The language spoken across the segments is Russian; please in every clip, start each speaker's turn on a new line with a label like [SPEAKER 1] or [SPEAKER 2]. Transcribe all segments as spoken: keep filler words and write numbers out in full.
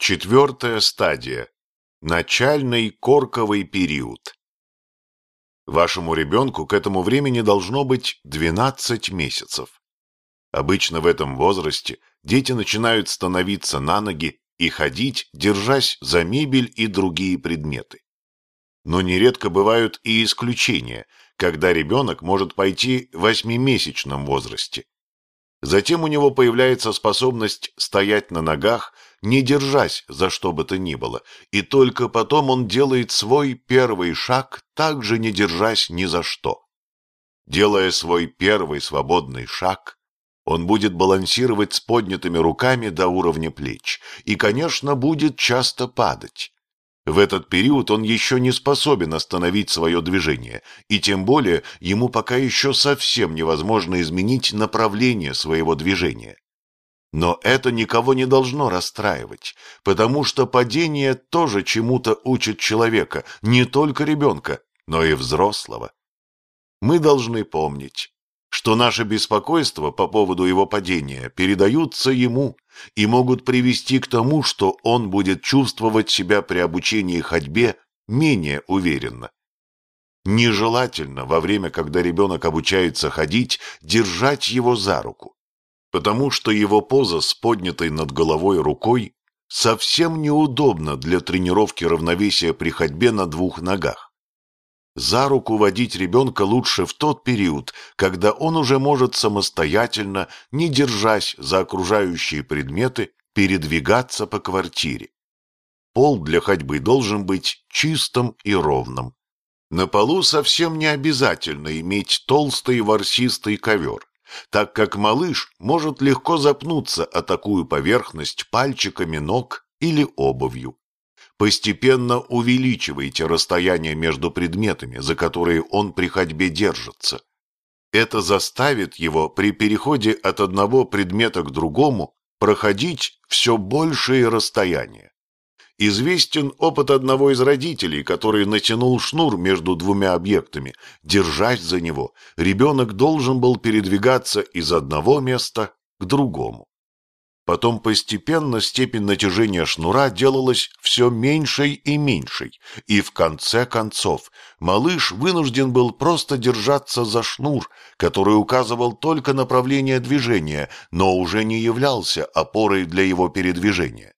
[SPEAKER 1] Четвертая стадия. Начальный корковый период. Вашему ребенку к этому времени должно быть двенадцать месяцев. Обычно в этом возрасте дети начинают становиться на ноги и ходить, держась за мебель и другие предметы. Но нередко бывают и исключения, когда ребенок может пойти в восьмимесячном возрасте. Затем у него появляется способность стоять на ногах, не держась за что бы то ни было, и только потом он делает свой первый шаг, также не держась ни за что. Делая свой первый свободный шаг, он будет балансировать с поднятыми руками до уровня плеч и, конечно, будет часто падать. В этот период он еще не способен остановить свое движение, и тем более ему пока еще совсем невозможно изменить направление своего движения. Но это никого не должно расстраивать, потому что падение тоже чему-то учит человека, не только ребенка, но и взрослого. Мы должны помнить, что наше беспокойство по поводу его падения передаются ему и могут привести к тому, что он будет чувствовать себя при обучении ходьбе менее уверенно. Нежелательно во время, когда ребенок обучается ходить, держать его за руку, потому что его поза с поднятой над головой рукой совсем неудобна для тренировки равновесия при ходьбе на двух ногах. За руку водить ребенка лучше в тот период, когда он уже может самостоятельно, не держась за окружающие предметы, передвигаться по квартире. Пол для ходьбы должен быть чистым и ровным. На полу совсем не обязательно иметь толстый ворсистый ковер, так как малыш может легко запнуться о такую поверхность пальчиками ног или обувью. Постепенно увеличивайте расстояние между предметами, за которые он при ходьбе держится. Это заставит его при переходе от одного предмета к другому проходить все большее расстояние. Известен опыт одного из родителей, который натянул шнур между двумя объектами. Держась за него, ребенок должен был передвигаться из одного места к другому. Потом постепенно степень натяжения шнура делалась все меньшей и меньшей, и в конце концов малыш вынужден был просто держаться за шнур, который указывал только направление движения, но уже не являлся опорой для его передвижения.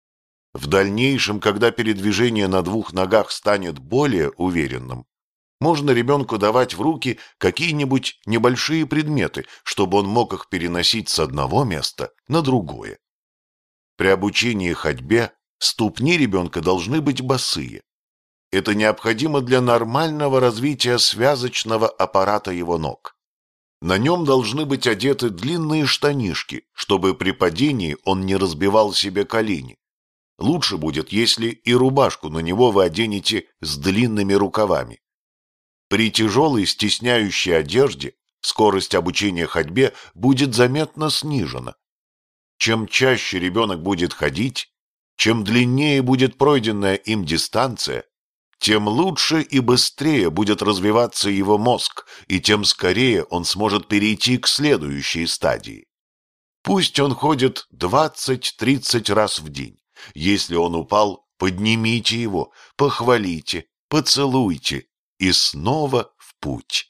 [SPEAKER 1] В дальнейшем, когда передвижение на двух ногах станет более уверенным, можно ребенку давать в руки какие-нибудь небольшие предметы, чтобы он мог их переносить с одного места на другое. При обучении ходьбе ступни ребенка должны быть босые. Это необходимо для нормального развития связочного аппарата его ног. На нем должны быть одеты длинные штанишки, чтобы при падении он не разбивал себе колени. Лучше будет, если и рубашку на него вы оденете с длинными рукавами. При тяжелой стесняющей одежде скорость обучения ходьбе будет заметно снижена. Чем чаще ребенок будет ходить, чем длиннее будет пройденная им дистанция, тем лучше и быстрее будет развиваться его мозг, и тем скорее он сможет перейти к следующей стадии. Пусть он ходит двадцать-тридцать раз в день. Если он упал, поднимите его, похвалите, поцелуйте и снова в путь.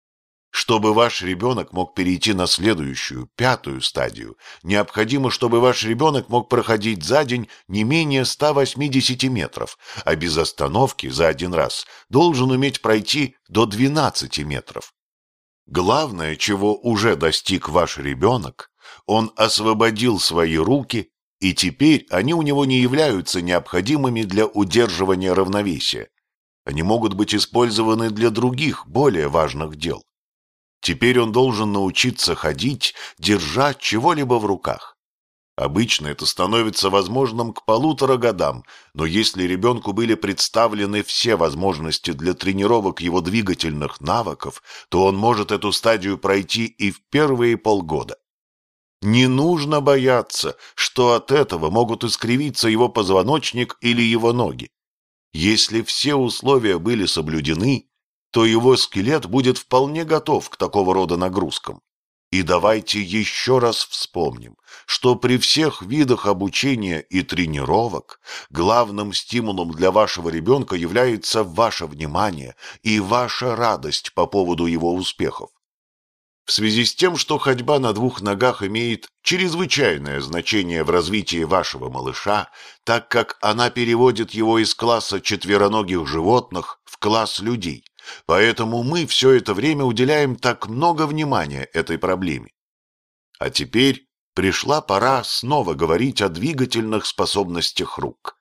[SPEAKER 1] Чтобы ваш ребенок мог перейти на следующую, пятую стадию, необходимо, чтобы ваш ребенок мог проходить за день не менее ста восьмидесяти метров, а без остановки за один раз должен уметь пройти до двенадцати метров. Главное, чего уже достиг ваш ребенок, он освободил свои руки, и теперь они у него не являются необходимыми для удерживания равновесия. Они могут быть использованы для других, более важных дел. Теперь он должен научиться ходить, держа чего-либо в руках. Обычно это становится возможным к полутора годам, но если ребенку были представлены все возможности для тренировок его двигательных навыков, то он может эту стадию пройти и в первые полгода. Не нужно бояться, что от этого могут искривиться его позвоночник или его ноги. Если все условия были соблюдены, то его скелет будет вполне готов к такого рода нагрузкам. И давайте еще раз вспомним, что при всех видах обучения и тренировок главным стимулом для вашего ребенка является ваше внимание и ваша радость по поводу его успехов. В связи с тем, что ходьба на двух ногах имеет чрезвычайное значение в развитии вашего малыша, так как она переводит его из класса четвероногих животных в класс людей, поэтому мы все это время уделяем так много внимания этой проблеме. А теперь пришла пора снова говорить о двигательных способностях рук.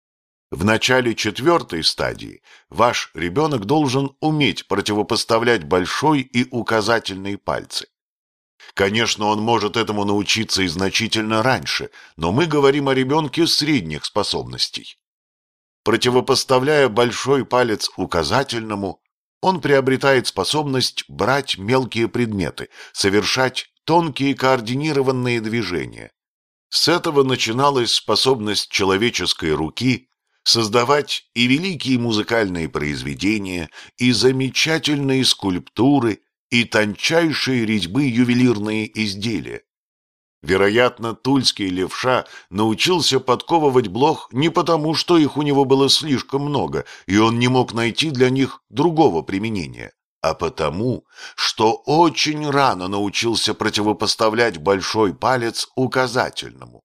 [SPEAKER 1] В начале четвертой стадии ваш ребенок должен уметь противопоставлять большой и указательный пальцы. Конечно, он может этому научиться и значительно раньше, но мы говорим о ребенке средних способностей. Противопоставляя большой палец указательному, он приобретает способность брать мелкие предметы, совершать тонкие координированные движения. С этого начиналась способность человеческой руки создавать и великие музыкальные произведения, и замечательные скульптуры, и тончайшие резьбы ювелирные изделия. Вероятно, тульский левша научился подковывать блох не потому, что их у него было слишком много, и он не мог найти для них другого применения, а потому, что очень рано научился противопоставлять большой палец указательному.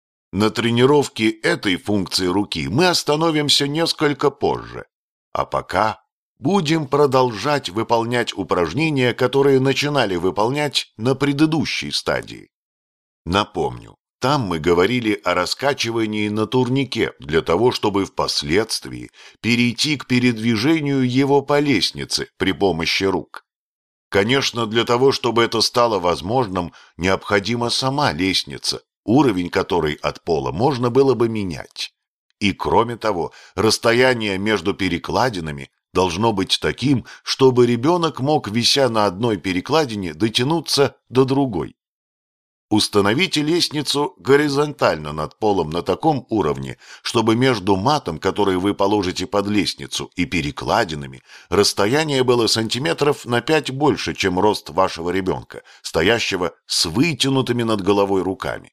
[SPEAKER 1] На тренировке этой функции руки мы остановимся несколько позже, а пока будем продолжать выполнять упражнения, которые начинали выполнять на предыдущей стадии. Напомню, там мы говорили о раскачивании на турнике для того, чтобы впоследствии перейти к передвижению его по лестнице при помощи рук. Конечно, для того, чтобы это стало возможным, необходима сама лестница, уровень которой от пола можно было бы менять. И кроме того, расстояние между перекладинами должно быть таким, чтобы ребенок мог, вися на одной перекладине, дотянуться до другой. Установите лестницу горизонтально над полом на таком уровне, чтобы между матом, который вы положите под лестницу, и перекладинами расстояние было сантиметров на пять больше, чем рост вашего ребенка, стоящего с вытянутыми над головой руками.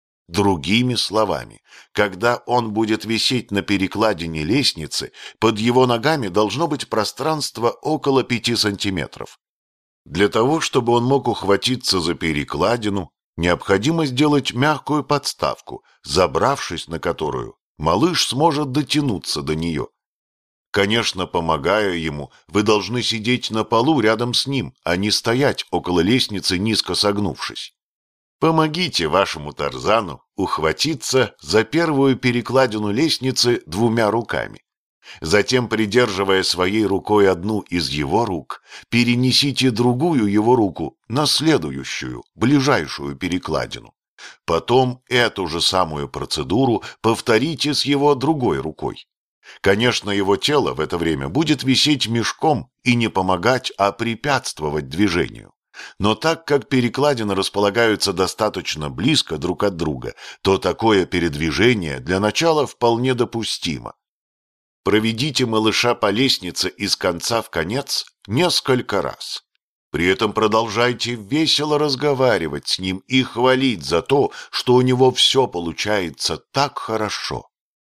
[SPEAKER 1] Другими словами, когда он будет висеть на перекладине лестницы, под его ногами должно быть пространство около пяти сантиметров. Для того, чтобы он мог ухватиться за перекладину, необходимо сделать мягкую подставку, забравшись на которую, малыш сможет дотянуться до нее. Конечно, помогая ему, вы должны сидеть на полу рядом с ним, а не стоять около лестницы, низко согнувшись. Помогите вашему Тарзану ухватиться за первую перекладину лестницы двумя руками. Затем, придерживая своей рукой одну из его рук, перенесите другую его руку на следующую, ближайшую перекладину. Потом эту же самую процедуру повторите с его другой рукой. Конечно, его тело в это время будет висеть мешком и не помогать, а препятствовать движению. Но так как перекладины располагаются достаточно близко друг от друга, то такое передвижение для начала вполне допустимо. Проведите малыша по лестнице из конца в конец несколько раз. При этом продолжайте весело разговаривать с ним и хвалить за то, что у него все получается так хорошо.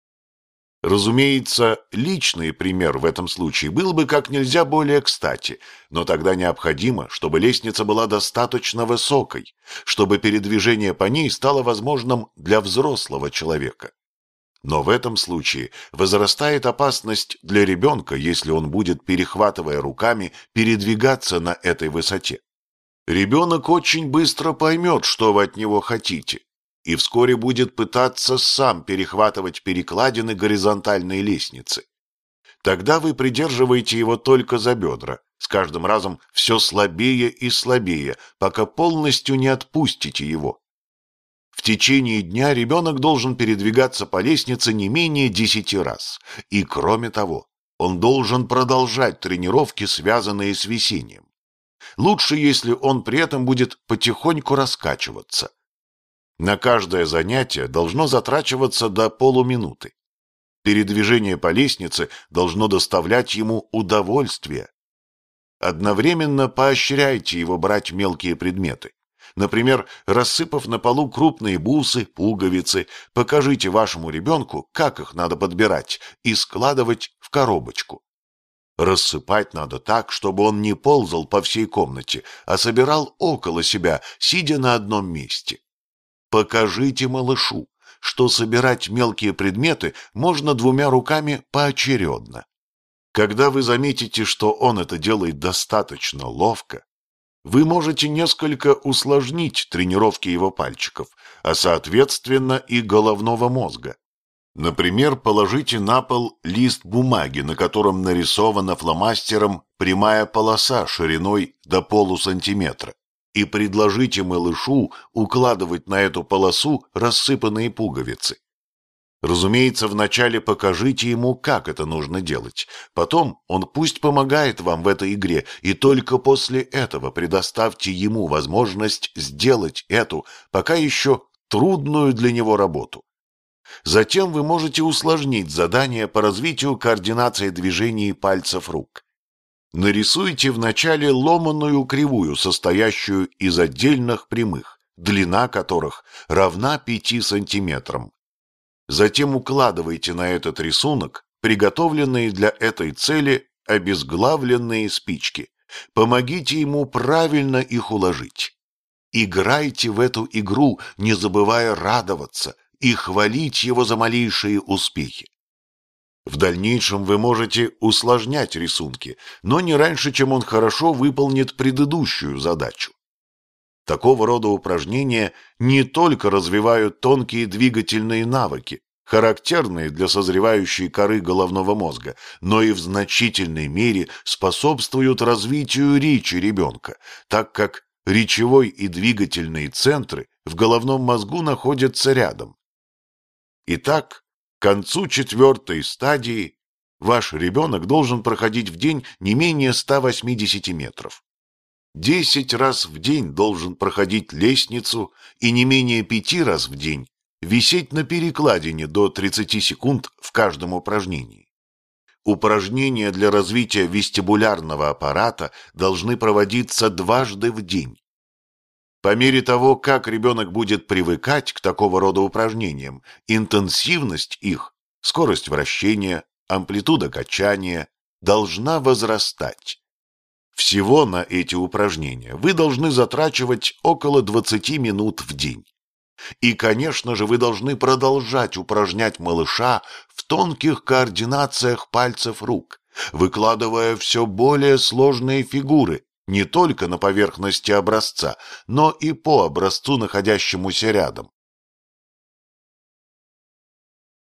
[SPEAKER 1] Разумеется, личный пример в этом случае был бы как нельзя более кстати, но тогда необходимо, чтобы лестница была достаточно высокой, чтобы передвижение по ней стало возможным для взрослого человека. Но в этом случае возрастает опасность для ребенка, если он будет, перехватывая руками, передвигаться на этой высоте. Ребенок очень быстро поймет, что вы от него хотите, и вскоре будет пытаться сам перехватывать перекладины горизонтальной лестницы. Тогда вы придерживаете его только за бедра, с каждым разом все слабее и слабее, пока полностью не отпустите его. В течение дня ребенок должен передвигаться по лестнице не менее десяти раз, и, кроме того, он должен продолжать тренировки, связанные с висением. Лучше, если он при этом будет потихоньку раскачиваться. На каждое занятие должно затрачиваться до полуминуты. Передвижение по лестнице должно доставлять ему удовольствие. Одновременно поощряйте его брать мелкие предметы. Например, рассыпав на полу крупные бусы, пуговицы, покажите вашему ребенку, как их надо подбирать и складывать в коробочку. Рассыпать надо так, чтобы он не ползал по всей комнате, а собирал около себя, сидя на одном месте. Покажите малышу, что собирать мелкие предметы можно двумя руками поочередно. Когда вы заметите, что он это делает достаточно ловко, вы можете несколько усложнить тренировки его пальчиков, а соответственно и головного мозга. Например, положите на пол лист бумаги, на котором нарисована фломастером прямая полоса шириной до полусантиметра, и предложите малышу укладывать на эту полосу рассыпанные пуговицы. Разумеется, вначале покажите ему, как это нужно делать. Потом он пусть помогает вам в этой игре, и только после этого предоставьте ему возможность сделать эту, пока еще трудную для него работу. Затем вы можете усложнить задание по развитию координации движений пальцев рук. Нарисуйте вначале ломаную кривую, состоящую из отдельных прямых, длина которых равна пяти сантиметрам. Затем укладывайте на этот рисунок приготовленные для этой цели обезглавленные спички. Помогите ему правильно их уложить. Играйте в эту игру, не забывая радоваться и хвалить его за малейшие успехи. В дальнейшем вы можете усложнять рисунки, но не раньше, чем он хорошо выполнит предыдущую задачу. Такого рода упражнения не только развивают тонкие двигательные навыки, характерные для созревающей коры головного мозга, но и в значительной мере способствуют развитию речи ребенка, так как речевой и двигательные центры в головном мозгу находятся рядом. Итак, к концу четвертой стадии ваш ребенок должен проходить в день не менее ста восьмидесяти метров. Десять раз в день должен проходить лестницу и не менее пяти раз в день висеть на перекладине до тридцати секунд в каждом упражнении. Упражнения для развития вестибулярного аппарата должны проводиться дважды в день. По мере того, как ребенок будет привыкать к такого рода упражнениям, интенсивность их, скорость вращения, амплитуда качания должна возрастать. Всего на эти упражнения вы должны затрачивать около двадцати минут в день. И, конечно же, вы должны продолжать упражнять малыша в тонких координациях пальцев рук, выкладывая все более сложные фигуры не только на поверхности образца, но и по образцу, находящемуся рядом.